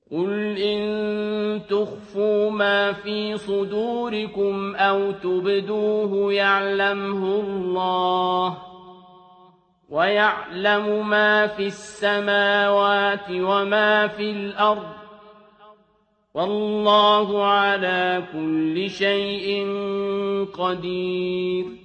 قُلْ إِن تُخْفُوا مَا فِي صُدُورِكُمْ أَوْ تُبْدُوهُ يَعْلَمْهُ اللَّهُ وَيَعْلَمُ مَا فِي السَّمَاوَاتِ وَمَا فِي الْأَرْضِ ۚ وَاللَّهُ عَلَىٰ كُلِّ شَيْءٍ قَدِيرٌ